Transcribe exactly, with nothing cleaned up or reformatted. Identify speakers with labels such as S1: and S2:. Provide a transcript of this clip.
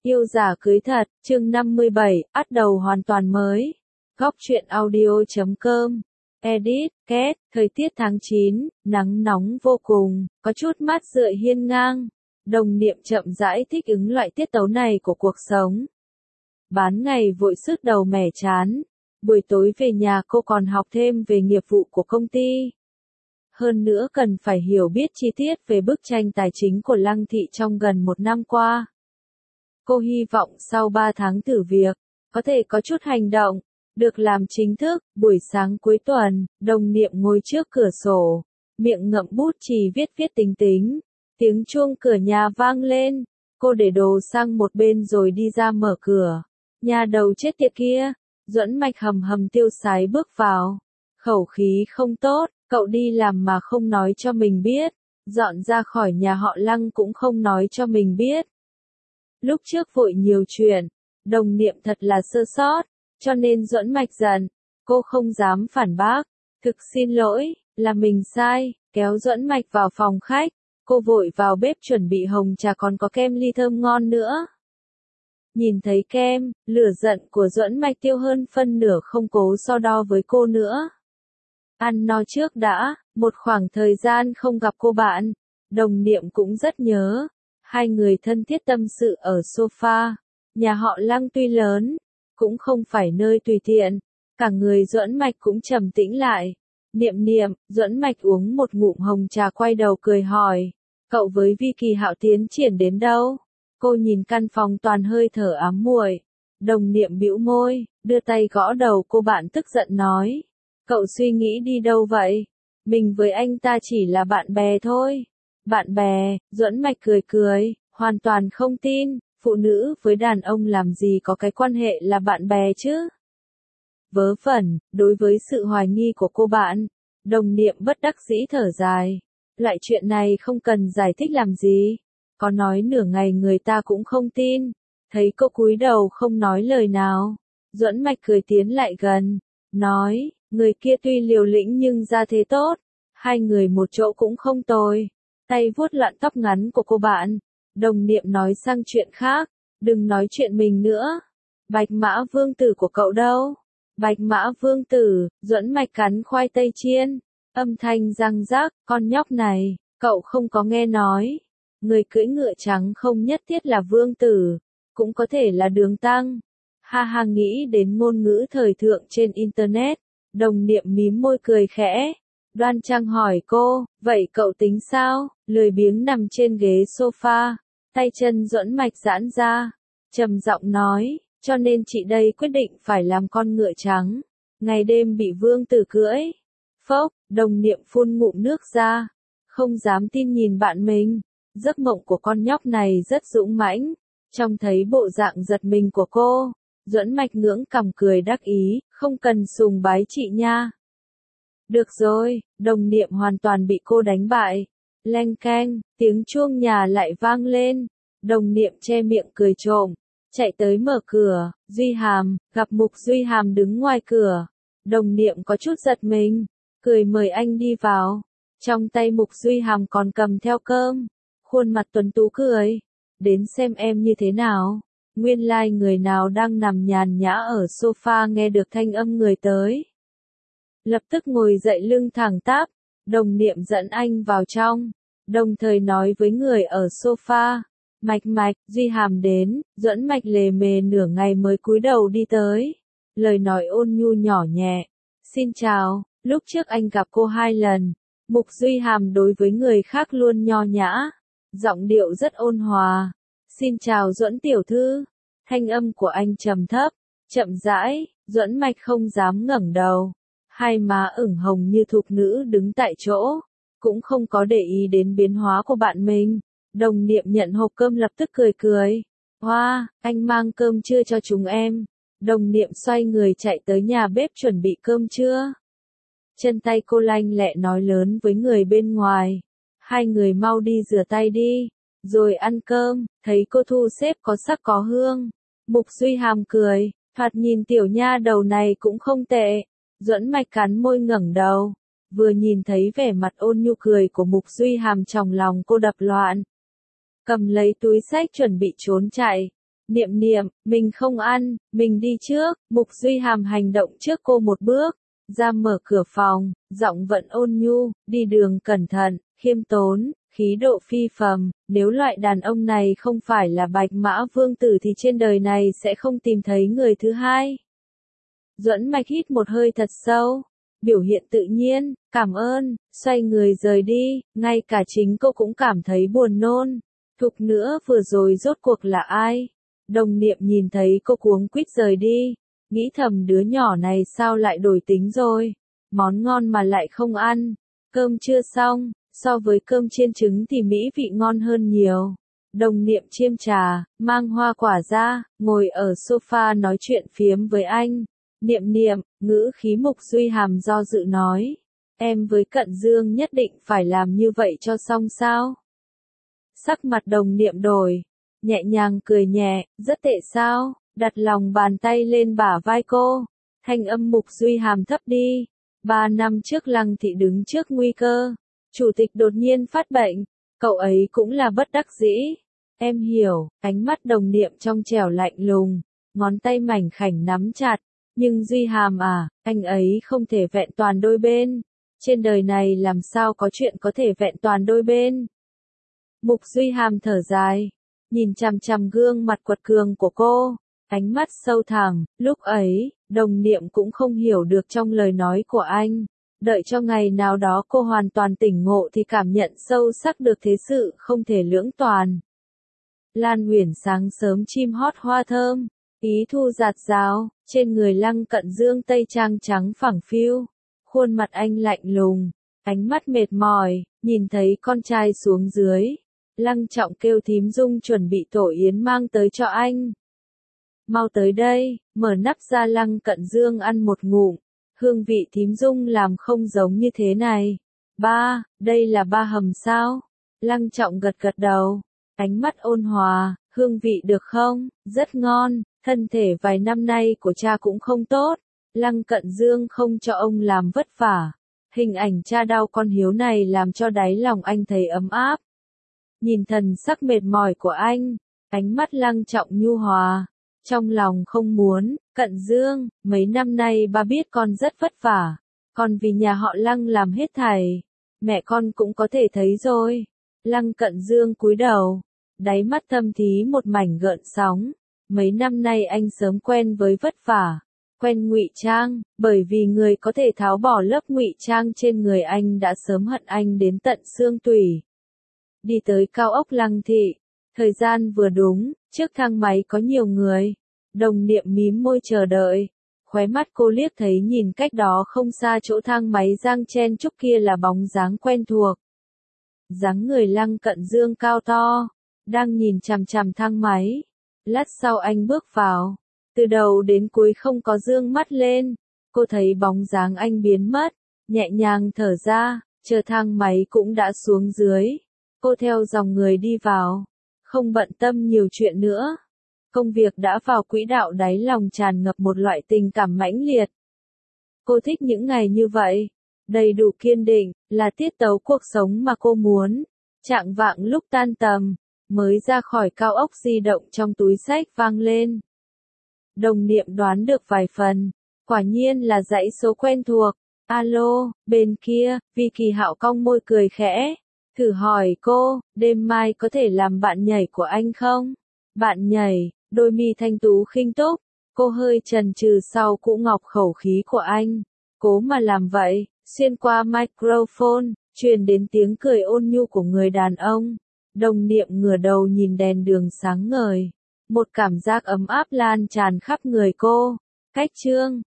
S1: Yêu giả cưới thật, chương năm mươi bảy, bắt đầu hoàn toàn mới. Góc truyện audio chấm com. Edit, Kết, thời tiết tháng chín, nắng nóng vô cùng, có chút mát rượi hiên ngang. Đồng niệm chậm rãi thích ứng loại tiết tấu này của cuộc sống. Bán ngày vội sứt đầu mẻ chán. Buổi tối về nhà cô còn học thêm về nghiệp vụ của công ty. Hơn nữa cần phải hiểu biết chi tiết về bức tranh tài chính của Lăng Thị trong gần một năm qua. Cô hy vọng sau ba tháng thử việc, có thể có chút hành động, được làm chính thức. Buổi sáng cuối tuần, đồng niệm ngồi trước cửa sổ, miệng ngậm bút chì viết viết tính tính. Tiếng chuông cửa nhà vang lên, cô để đồ sang một bên rồi đi ra mở cửa. Nhà đầu chết tiệt kia, Duẫn Mạch hầm hầm tiêu sái bước vào. Khẩu khí không tốt, cậu đi làm mà không nói cho mình biết, dọn ra khỏi nhà họ Lăng cũng không nói cho mình biết. Lúc trước vội nhiều chuyện, đồng niệm thật là sơ sót, cho nên Duẫn Mạch giận, cô không dám phản bác, thực xin lỗi, là mình sai, kéo Duẫn Mạch vào phòng khách, cô vội vào bếp chuẩn bị hồng trà còn có kem ly thơm ngon nữa. Nhìn thấy kem, lửa giận của Duẫn Mạch tiêu hơn phân nửa không cố so đo với cô nữa. Ăn no trước đã, một khoảng thời gian không gặp cô bạn, đồng niệm cũng rất nhớ. Hai người thân thiết tâm sự ở sofa. Nhà họ Lăng tuy lớn, cũng không phải nơi tùy tiện. Cả người Duẫn Mạch cũng trầm tĩnh lại. Niệm niệm, Duẫn Mạch uống một ngụm hồng trà quay đầu cười hỏi. Cậu với Vi Kỳ Hạo tiến triển đến đâu? Cô nhìn căn phòng toàn hơi thở ám muội. Đồng niệm bĩu môi, đưa tay gõ đầu cô bạn tức giận nói. Cậu suy nghĩ đi đâu vậy? Mình với anh ta chỉ là bạn bè thôi. Bạn bè, Duẫn Mạch cười cười, hoàn toàn không tin, phụ nữ với đàn ông làm gì có cái quan hệ là bạn bè chứ? Vớ vẩn, đối với sự hoài nghi của cô bạn, đồng niệm bất đắc dĩ thở dài. Loại chuyện này không cần giải thích làm gì, có nói nửa ngày người ta cũng không tin. Thấy cô cúi đầu không nói lời nào, Duẫn Mạch cười tiến lại gần, nói, người kia tuy liều lĩnh nhưng ra thế tốt, hai người một chỗ cũng không tồi. Tay vuốt loạn tóc ngắn của cô bạn, đồng niệm nói sang chuyện khác, đừng nói chuyện mình nữa. Bạch Mã Vương Tử của cậu đâu? Bạch Mã Vương Tử, Duẫn Mạch cắn khoai tây chiên, âm thanh răng rác, con nhóc này, cậu không có nghe nói. Người cưỡi ngựa trắng không nhất thiết là vương tử, cũng có thể là đường tăng. Ha ha, nghĩ đến ngôn ngữ thời thượng trên Internet, đồng niệm mím môi cười khẽ. Đoan Trang hỏi cô, vậy cậu tính sao? Lười biếng nằm trên ghế sofa, tay chân Duẫn Mạch giãn ra, trầm giọng nói, cho nên chị đây quyết định phải làm con ngựa trắng, ngày đêm bị vương tử cưỡi. Phốc, đồng niệm phun ngụm nước ra, không dám tin nhìn bạn mình, giấc mộng của con nhóc này rất dũng mãnh. Trông thấy bộ dạng giật mình của cô, Duẫn Mạch ngưỡng cằm cười đắc ý, không cần sùng bái chị nha. Được rồi, đồng niệm hoàn toàn bị cô đánh bại. Leng keng, tiếng chuông nhà lại vang lên. Đồng niệm che miệng cười trộm, chạy tới mở cửa. Duy Hàm, gặp Mục Duy Hàm đứng ngoài cửa. Đồng niệm có chút giật mình, cười mời anh đi vào. Trong tay Mục Duy Hàm còn cầm theo cơm, khuôn mặt tuấn tú cười. Đến xem em như thế nào. Nguyên lai like người nào đang nằm nhàn nhã ở sofa nghe được thanh âm người tới. Lập tức ngồi dậy lưng thẳng tắp, đồng niệm dẫn anh vào trong, đồng thời nói với người ở sofa, Mạch Mạch, Duy Hàm đến. Duẫn Mạch lề mề nửa ngày mới cúi đầu đi tới, lời nói ôn nhu nhỏ nhẹ, xin chào, lúc trước anh gặp cô hai lần. Mục Duy Hàm đối với người khác luôn nho nhã, giọng điệu rất ôn hòa, xin chào Duẫn tiểu thư, thanh âm của anh trầm thấp, chậm rãi. Duẫn Mạch không dám ngẩng đầu. Hai má ửng hồng như thục nữ đứng tại chỗ, cũng không có để ý đến biến hóa của bạn mình. Đồng niệm nhận hộp cơm lập tức cười cười. Hoa, wow, anh mang cơm trưa cho chúng em. Đồng niệm xoay người chạy tới nhà bếp chuẩn bị cơm trưa. Chân tay cô lanh lẹ nói lớn với người bên ngoài. Hai người mau đi rửa tay đi, rồi ăn cơm. Thấy cô thu xếp có sắc có hương, Mục Duy Hàm cười, thoạt nhìn tiểu nha đầu này cũng không tệ. Duẫn Mạch cắn môi ngẩng đầu, vừa nhìn thấy vẻ mặt ôn nhu cười của Mục Duy Hàm trong lòng cô đập loạn. Cầm lấy túi xách chuẩn bị trốn chạy, Niệm niệm, mình không ăn, mình đi trước. Mục Duy Hàm hành động trước cô một bước, ra mở cửa phòng, giọng vẫn ôn nhu, đi đường cẩn thận, khiêm tốn, khí độ phi phàm. Nếu loại đàn ông này không phải là Bạch Mã Vương Tử thì trên đời này sẽ không tìm thấy người thứ hai. Duẫn Mạch hít một hơi thật sâu, biểu hiện tự nhiên, cảm ơn, xoay người rời đi, ngay cả chính cô cũng cảm thấy buồn nôn. Thục nữa vừa rồi rốt cuộc là ai? Đồng Niệm nhìn thấy cô cuống quýt rời đi, nghĩ thầm đứa nhỏ này sao lại đổi tính rồi, món ngon mà lại không ăn, cơm chưa xong, so với cơm chiên trứng thì mỹ vị ngon hơn nhiều. Đồng Niệm chiêm trà, mang hoa quả ra, ngồi ở sofa nói chuyện phiếm với anh. Niệm niệm, ngữ khí Mục Duy Hàm do dự nói, em với Cận Dương nhất định phải làm như vậy cho xong sao? Sắc mặt Đồng Niệm đổi, nhẹ nhàng cười nhẹ, rất tệ sao? Đặt lòng bàn tay lên bả vai cô, thanh âm Mục Duy Hàm thấp đi. Ba năm trước Lăng Thị đứng trước nguy cơ, chủ tịch đột nhiên phát bệnh, cậu ấy cũng là bất đắc dĩ. Em hiểu, ánh mắt Đồng Niệm trong trẻo lạnh lùng, ngón tay mảnh khảnh nắm chặt. Nhưng Duy Hàm à, anh ấy không thể vẹn toàn đôi bên. Trên đời này làm sao có chuyện có thể vẹn toàn đôi bên. Mục Duy Hàm thở dài, nhìn chằm chằm gương mặt quật cường của cô, ánh mắt sâu thẳm. Lúc ấy, Đồng Niệm cũng không hiểu được trong lời nói của anh. Đợi cho ngày nào đó cô hoàn toàn tỉnh ngộ thì cảm nhận sâu sắc được thế sự không thể lưỡng toàn. Lan Uyển sáng sớm chim hót hoa thơm, ý thu giạt rào, trên người Lăng Cận Dương tây trang trắng phẳng phiu, khuôn mặt anh lạnh lùng, ánh mắt mệt mỏi, nhìn thấy con trai xuống dưới. Lăng Trọng kêu thím Dung chuẩn bị tổ yến mang tới cho anh. Mau tới đây, mở nắp ra. Lăng Cận Dương ăn một ngụm, hương vị thím Dung làm không giống như thế này. Ba, đây là ba hầm sao? Lăng Trọng gật gật đầu, ánh mắt ôn hòa, hương vị được không? Rất ngon, thân thể vài năm nay của cha cũng không tốt. Lăng Cận Dương không cho ông làm vất vả. Hình ảnh cha đau con hiếu này làm cho đáy lòng anh thấy ấm áp. Nhìn thần sắc mệt mỏi của anh, ánh mắt Lăng Trọng nhu hòa, trong lòng không muốn. Cận Dương, mấy năm nay ba biết con rất vất vả, con vì nhà họ Lăng làm hết thảy, mẹ con cũng có thể thấy rồi. Lăng Cận Dương cúi đầu, đáy mắt thâm thí một mảnh gợn sóng. Mấy năm nay anh sớm quen với vất vả, quen ngụy trang, bởi vì người có thể tháo bỏ lớp ngụy trang trên người anh đã sớm hận anh đến tận xương tủy. Đi tới cao ốc Lăng Thị, thời gian vừa đúng, trước thang máy có nhiều người. Đồng Niệm mím môi chờ đợi, khóe mắt cô liếc thấy nhìn cách đó không xa chỗ thang máy giang chen chúc kia là bóng dáng quen thuộc. Dáng người Lăng Cận Dương cao to, đang nhìn chằm chằm thang máy. Lát sau anh bước vào, từ đầu đến cuối không có dương mắt lên. Cô thấy bóng dáng anh biến mất, nhẹ nhàng thở ra, chờ thang máy cũng đã xuống dưới. Cô theo dòng người đi vào, không bận tâm nhiều chuyện nữa. Công việc đã vào quỹ đạo, đáy lòng tràn ngập một loại tình cảm mãnh liệt. Cô thích những ngày như vậy, đầy đủ kiên định, là tiết tấu cuộc sống mà cô muốn. Chạng vạng lúc tan tầm, mới ra khỏi cao ốc di động trong túi xách vang lên. Đồng Niệm đoán được vài phần, quả nhiên là dãy số quen thuộc. Alo, bên kia, Vi Kỳ Hạo cong môi cười khẽ, thử hỏi cô, đêm mai có thể làm bạn nhảy của anh không? Bạn nhảy, đôi mi thanh tú khinh túc, cô hơi chần chừ sau cũ ngọc khẩu khí của anh. Cố mà làm vậy, xuyên qua microphone, truyền đến tiếng cười ôn nhu của người đàn ông. Đồng Niệm ngửa đầu nhìn đèn đường sáng ngời, một cảm giác ấm áp lan tràn khắp người cô. Cách chương